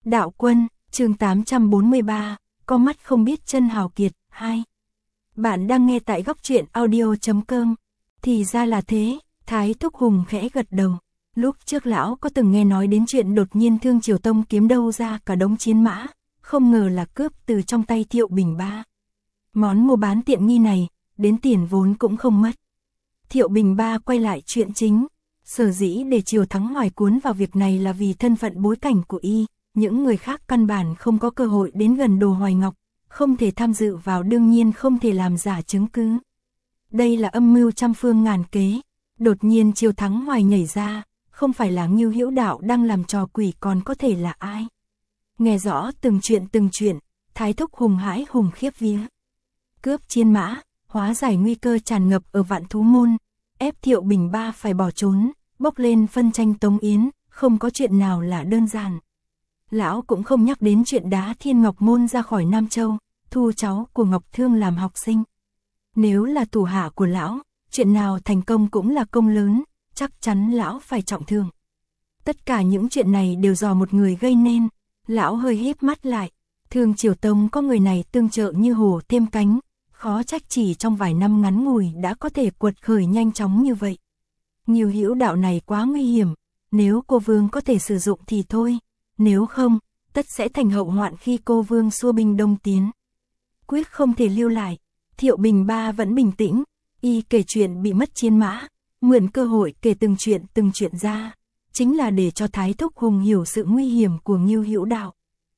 Đạo quân, chương 843, có mắt không biết chân hào kiệt, 2. Bạn đang nghe tại góc truyện audio.com. Thì ra là thế, Thái Thúc Hùng khẽ gật đầu. Lúc trước lão có từng nghe nói đến chuyện đột nhiên Thương Triều Tông kiếm đâu ra cả đống chiến mã, không ngờ là cướp từ trong tay Thiệu Bình Ba. Món mua bán tiện nghi này, đến tiền vốn cũng không mất. Thiệu Bình Ba quay lại chuyện chính, sở dĩ để Triều Thắng Hoài cuốn vào việc này là vì thân phận bối cảnh của y, những người khác căn bản không có cơ hội đến gần Đồ Hoài Ngọc, không thể tham dự vào, đương nhiên không thể làm giả chứng cứ. Đây là âm mưu trăm phương ngàn kế, đột nhiên Triều Thắng Hoài nhảy ra, không phải là Ngưu Hữu Đạo đang làm trò quỷ còn có thể là ai. Nghe rõ từng chuyện, Thái Thúc Hùng hãi hùng khiếp vía. Cướp chiến mã, hóa giải nguy cơ tràn ngập ở Vạn Thú Môn, ép Thiệu Bình Ba phải bỏ trốn, bốc lên phân tranh Tống Yến, không có chuyện nào là đơn giản. Lão cũng không nhắc đến chuyện đá Thiên Ngọc Môn ra khỏi Nam Châu, thu cháu của Ngọc Thương làm học sinh. Nếu là thủ hạ của lão, chuyện nào thành công cũng là công lớn, chắc chắn lão phải trọng thương. Tất cả những chuyện này đều do một người gây nên. Lão hơi híp mắt lại, Thương Triều Tông có người này tương trợ như hổ thêm cánh, khó trách chỉ trong vài năm ngắn ngủi đã có thể quật khởi nhanh chóng như vậy. Ngưu Hữu Đạo này quá nguy hiểm, nếu cô Vương có thể sử dụng thì thôi, nếu không, tất sẽ thành hậu hoạn khi cô Vương xua binh đông tiến. Quyết không thể lưu lại. Thiệu Bình Ba vẫn bình tĩnh, y kể chuyện bị mất chiến mã, mượn cơ hội kể từng chuyện ra, chính là để cho Thái Thúc Hùng hiểu sự nguy hiểm của Ngưu Hữu Đạo.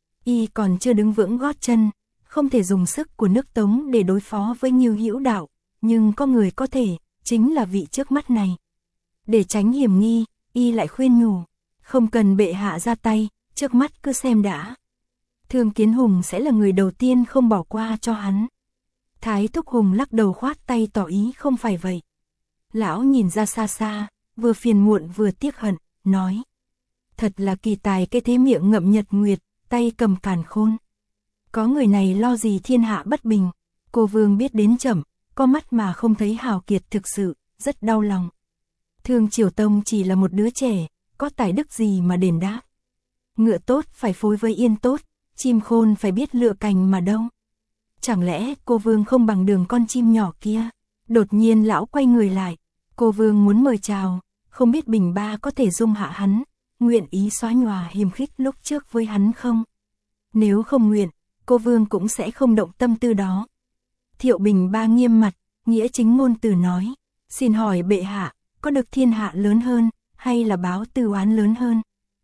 Y còn chưa đứng vững gót chân, không thể dùng sức của nước Tống để đối phó với Ngưu Hữu Đạo, nhưng có người có thể, chính là vị trước mắt này. Để tránh hiểm nghi, y lại khuyên nhủ, không cần bệ hạ ra tay, trước mắt cứ xem đã. Thương Kiến Hùng sẽ là người đầu tiên không bỏ qua cho hắn. Thái Thúc Hùng lắc đầu khoát tay tỏ ý không phải vậy. Lão nhìn ra xa xa, vừa phiền muộn vừa tiếc hận, nói. Thật là kỳ tài cái thế miệng ngậm nhật nguyệt, tay cầm càn khôn. Có người này lo gì thiên hạ bất bình, cô Vương biết đến chậm, có mắt mà không thấy hào kiệt thực sự, rất đau lòng. Thương Triều Tông chỉ là một đứa trẻ, có tài đức gì mà đền đáp. Ngựa tốt phải phối với yên tốt, chim khôn phải biết lựa cành mà đâu. Chẳng lẽ cô Vương không bằng đường con chim nhỏ kia? Đột nhiên lão quay người lại, cô Vương muốn mời chào, không biết Bình Ba có thể dung hạ hắn, nguyện ý xóa nhòa hiềm khích lúc trước với hắn không? Nếu không nguyện, cô Vương cũng sẽ không động tâm tư đó. Thiệu Bình Ba nghiêm mặt, nghĩa chính ngôn từ nói, xin hỏi bệ hạ, có được thiên hạ lớn hơn, hay là báo tư oán lớn hơn?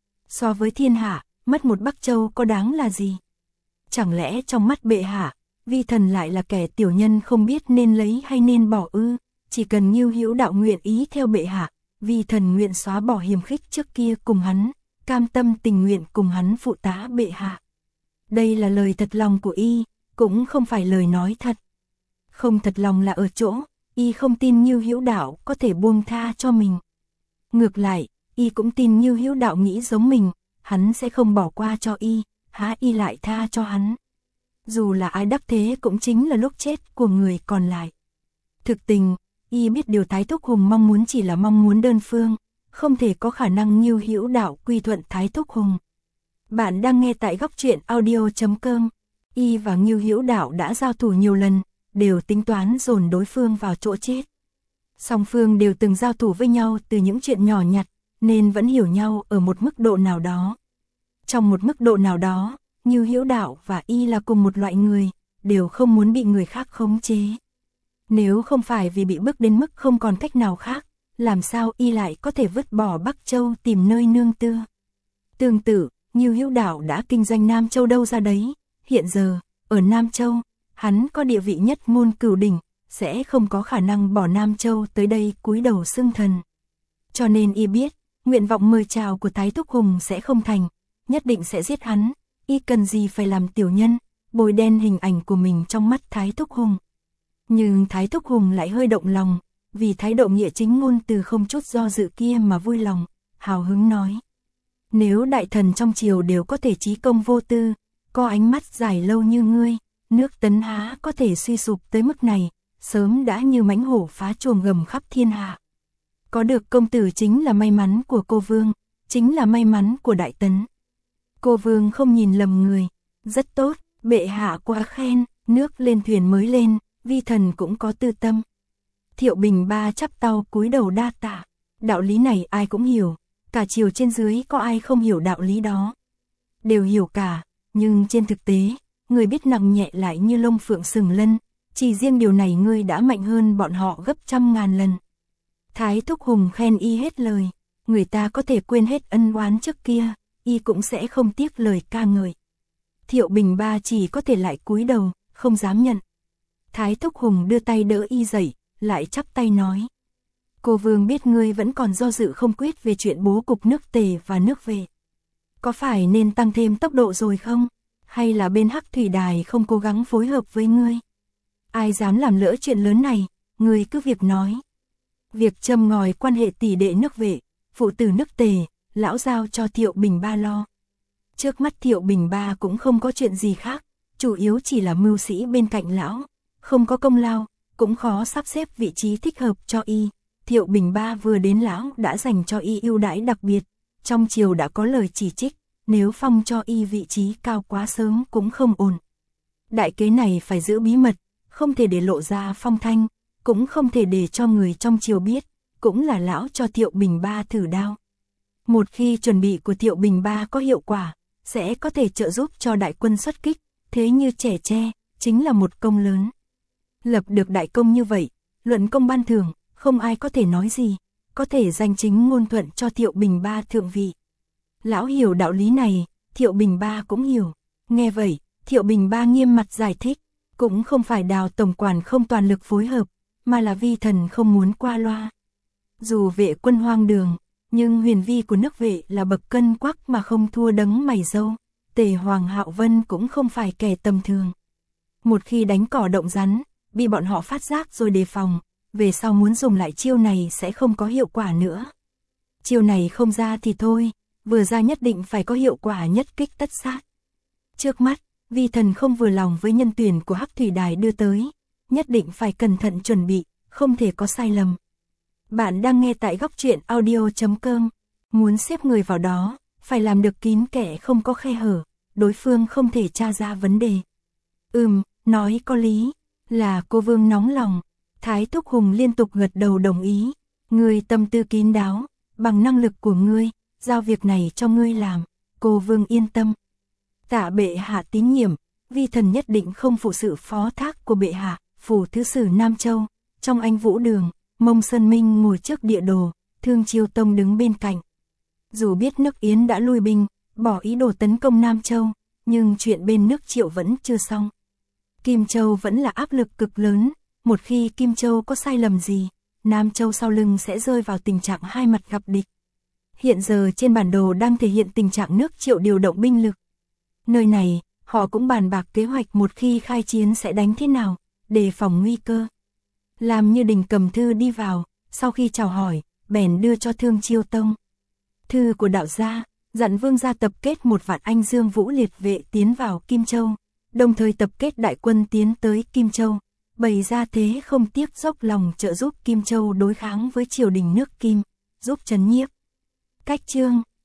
So với thiên hạ, mất một Bắc Châu có đáng là gì? Chẳng lẽ trong mắt bệ hạ, vi thần lại là kẻ tiểu nhân không biết nên lấy hay nên bỏ ư? Chỉ cần Ngưu Hữu Đạo nguyện ý theo bệ hạ, vi thần nguyện xóa bỏ hiềm khích trước kia cùng hắn, cam tâm tình nguyện cùng hắn phụ tá bệ hạ. Đây là lời thật lòng của y, cũng không phải lời nói thật. Không thật lòng là ở chỗ, y không tin Ngưu Hữu Đạo có thể buông tha cho mình. Ngược lại, y cũng tin Ngưu Hữu Đạo nghĩ giống mình, hắn sẽ không bỏ qua cho y, há y lại tha cho hắn. Dù là ai đắc thế cũng chính là lúc chết của người còn lại. Thực tình, y biết điều Thái Thúc Hùng mong muốn chỉ là mong muốn đơn phương, không thể có khả năng Ngưu Hữu Đạo quy thuận Thái Thúc Hùng. Bạn đang nghe tại góc truyện audio.com. Y và Ngưu Hữu Đạo đã giao thủ nhiều lần, đều tính toán dồn đối phương vào chỗ chết. Song phương đều từng giao thủ với nhau từ những chuyện nhỏ nhặt, nên vẫn hiểu nhau ở một mức độ nào đó. Trong một mức độ nào đó, Ngưu Hữu Đạo và y là cùng một loại người, đều không muốn bị người khác khống chế. Nếu không phải vì bị bức đến mức không còn cách nào khác, làm sao y lại có thể vứt bỏ Bắc Châu tìm nơi nương tựa. Tương tự, Ngưu Hữu Đạo đã kinh doanh Nam Châu đâu ra đấy, hiện giờ, ở Nam Châu, hắn có địa vị nhất môn cửu đỉnh, sẽ không có khả năng bỏ Nam Châu tới đây cúi đầu xưng thần. Cho nên y biết, nguyện vọng mời chào của Thái Thúc Hùng sẽ không thành, nhất định sẽ giết hắn, y cần gì phải làm tiểu nhân, bôi đen hình ảnh của mình trong mắt Thái Thúc Hùng. Nhưng Thái Thúc Hùng lại hơi động lòng, vì thái độ nghĩa chính ngôn từ không chút do dự kia mà vui lòng, hào hứng nói. Nếu đại thần trong triều đều có thể trí công vô tư, có ánh mắt dài lâu như ngươi, nước Tấn há có thể suy sụp tới mức này, sớm đã như mãnh hổ phá chuồng gầm khắp thiên hạ. Có được công tử chính là may mắn của cô Vương, chính là may mắn của Đại Tấn. Cô vương không nhìn lầm người. Rất tốt, bệ hạ quá khen, nước lên thuyền mới lên, vi thần cũng có tư tâm. Thiệu Bình Ba chắp tau cúi đầu đa tạ. Đạo lý này ai cũng hiểu, cả triều trên dưới có ai không hiểu đạo lý đó. Đều hiểu cả, nhưng trên thực tế, người biết nặng nhẹ lại như lông phượng sừng lân, chỉ riêng điều này ngươi đã mạnh hơn bọn họ gấp trăm ngàn lần. Thái Thúc Hùng khen y hết lời, người ta có thể quên hết ân oán trước kia, y cũng sẽ không tiếc lời ca ngợi. Thiệu Bình Ba chỉ có thể lại cúi đầu, không dám nhận. Thái Thúc Hùng đưa tay đỡ y dậy, lại chắp tay nói. Cô vương biết ngươi vẫn còn do dự không quyết về chuyện bố cục nước Tề và nước Vệ. Có phải nên tăng thêm tốc độ rồi không? Hay là bên Hắc Thủy Đài không cố gắng phối hợp với ngươi? Ai dám làm lỡ chuyện lớn này, ngươi cứ việc nói. Việc châm ngòi quan hệ tỷ đệ nước Vệ, phụ tử nước Tề, lão giao cho Thiệu Bình Ba lo. Trước mắt Thiệu Bình Ba cũng không có chuyện gì khác, chủ yếu chỉ là mưu sĩ bên cạnh lão, không có công lao, cũng khó sắp xếp vị trí thích hợp cho y. Thiệu Bình Ba vừa đến lão đã dành cho y ưu đãi đặc biệt, trong triều đã có lời chỉ trích, nếu phong cho y vị trí cao quá sớm cũng không ổn. Đại kế này phải giữ bí mật, không thể để lộ ra phong thanh, cũng không thể để cho người trong triều biết, cũng là lão cho Thiệu Bình Ba thử đao. Một khi chuẩn bị của Thiệu Bình Ba có hiệu quả, sẽ có thể trợ giúp cho đại quân xuất kích, thế như trẻ tre, chính là một công lớn. Lập được đại công như vậy, luận công ban thưởng, không ai có thể nói gì, có thể danh chính ngôn thuận cho Thiệu Bình Ba thượng vị. Lão hiểu đạo lý này, Thiệu Bình Ba cũng hiểu. Nghe vậy, Thiệu Bình Ba nghiêm mặt giải thích, cũng không phải Đào tổng quản không toàn lực phối hợp, mà là vi thần không muốn qua loa. Dù Vệ quân hoang đường, nhưng huyền vi của nước Vệ là bậc cân quắc mà không thua đấng mày râu. Tề Hoàng Hạo Vân cũng không phải kẻ tầm thường. Một khi đánh cỏ động rắn, bị bọn họ phát giác rồi đề phòng, về sau muốn dùng lại chiêu này sẽ không có hiệu quả nữa. Chiêu này không ra thì thôi, vừa ra nhất định phải có hiệu quả nhất kích tất sát. Trước mắt, vi thần không vừa lòng với nhân tuyển của Hắc Thủy Đài đưa tới, nhất định phải cẩn thận chuẩn bị, không thể có sai lầm. Bạn đang nghe tại góc truyện audio.com, muốn xếp người vào đó, phải làm được kín kẽ không có khe hở, đối phương không thể tra ra vấn đề. Nói có lý, là cô vương nóng lòng. Thái Thúc Hùng liên tục gật đầu đồng ý. Ngươi tâm tư kín đáo, bằng năng lực của ngươi, giao việc này cho ngươi làm, cô vương yên tâm. Tạ bệ hạ tín nhiệm, vi thần nhất định không phụ sự phó thác của bệ hạ. Phủ thứ sử Nam Châu, trong Anh Vũ Đường, Mông Sơn Minh ngồi trước địa đồ, Thương Chiêu Tông đứng bên cạnh. Dù biết nước Yến đã lui binh, bỏ ý đồ tấn công Nam Châu, nhưng chuyện bên nước Triệu vẫn chưa xong. Kim Châu vẫn là áp lực cực lớn, một khi Kim Châu có sai lầm gì, Nam Châu sau lưng sẽ rơi vào tình trạng hai mặt gặp địch. Hiện giờ trên bản đồ đang thể hiện tình trạng nước Triệu điều động binh lực. Nơi này, họ cũng bàn bạc kế hoạch một khi khai chiến sẽ đánh thế nào, đề phòng nguy cơ. Làm như Đình cầm thư đi vào, sau khi chào hỏi, bèn đưa cho Thương Chiêu Tông. Thư của đạo gia, dặn vương gia tập kết 1 vạn anh Dương Vũ liệt vệ tiến vào Kim Châu, đồng thời tập kết đại quân tiến tới Kim Châu, bày ra thế không tiếc dốc lòng trợ giúp Kim Châu đối kháng với triều đình nước Kim, giúp trấn nhiếp. Cách chương